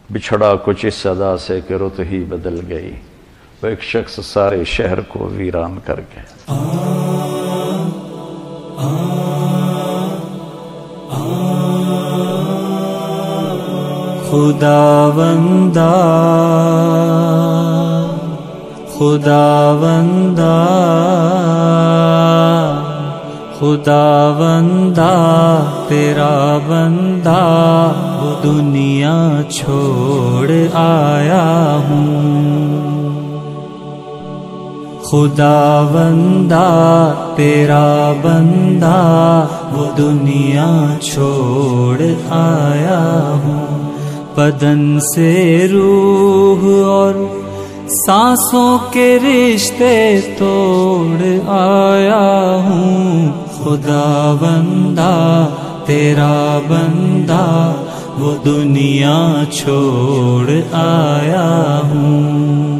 بچھڑا کچھ اس ادا سے کہ رت ہی بدل گئی، وہ ایک شخص سارے شہر کو ویران کر گیا۔ خداوندا خداوندا خداوندا تیرا بندہ وہ دنیا چھوڑ آیا ہوں۔ خداوندا تیرا بندہ وہ دنیا چھوڑ آیا ہوں، بدن سے روح اور سانسوں کے رشتے توڑ آیا ہوں۔ خداوندا تیرا بندہ وہ دنیا چھوڑ آیا ہوں۔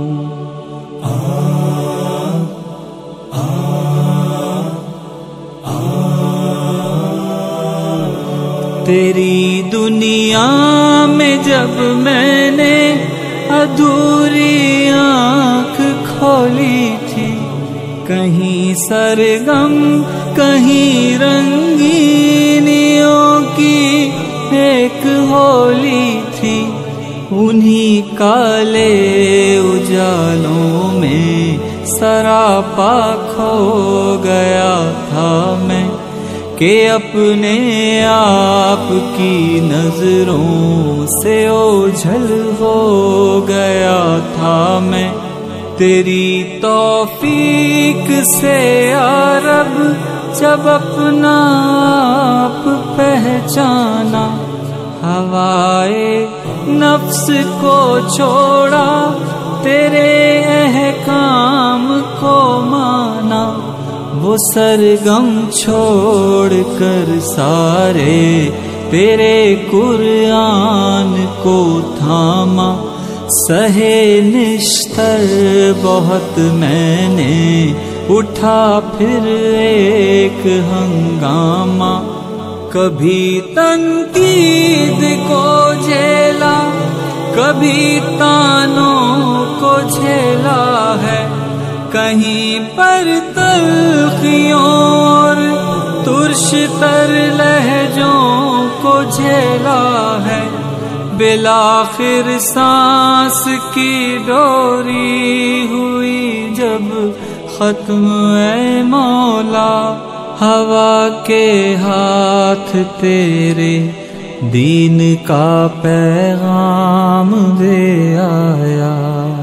تیری دنیا میں جب میں نے ادھوری آنکھ کھولی تھی، کہیں سرگم کہیں رنگینیوں کی ایک ہولی تھی، انہی کالے اجالوں میں سراپا کھو گیا تھا میں، کہ اپنے آپ کی نظروں سے اوجھل ہو گیا تھا میں۔ تیری توفیق سے یا رب جب اپنا آپ پہچانا، ہوائے نفس کو چھوڑا تیرے احکام کو مانا، وہ سرگم چھوڑ کر سارے تیرے قرآن کو تھاما، سہے نشتر بہت میں نے اٹھا پھر ایک ہنگامہ، کبھی تنقید کو جھیلا کبھی تانوں کو جھیلا ہے، کہیں پر تلخیوں اور ترش تر لہجوں کو جھیلا ہے، بالآخر سانس کی ڈوری ہوئی جب ختم اے مولا، ہوا کے ہاتھ تیرے دین کا پیغام دے آیا۔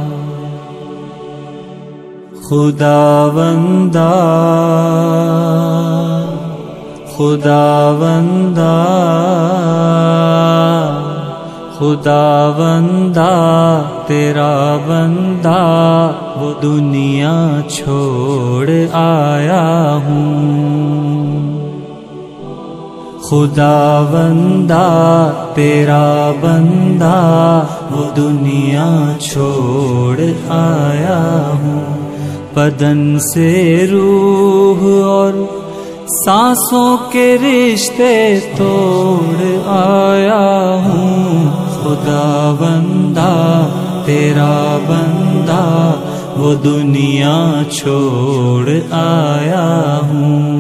خداوندا خداوندا خداوندا تیرا بندہ وہ دنیا چھوڑ آیا ہوں۔ خداوندا تیرا بندہ وہ دنیا چھوڑ آیا ہوں، بدن سے روح اور سانسوں کے رشتے توڑ آیا ہوں۔ خداوندا تیرا بندہ وہ دنیا چھوڑ آیا ہوں۔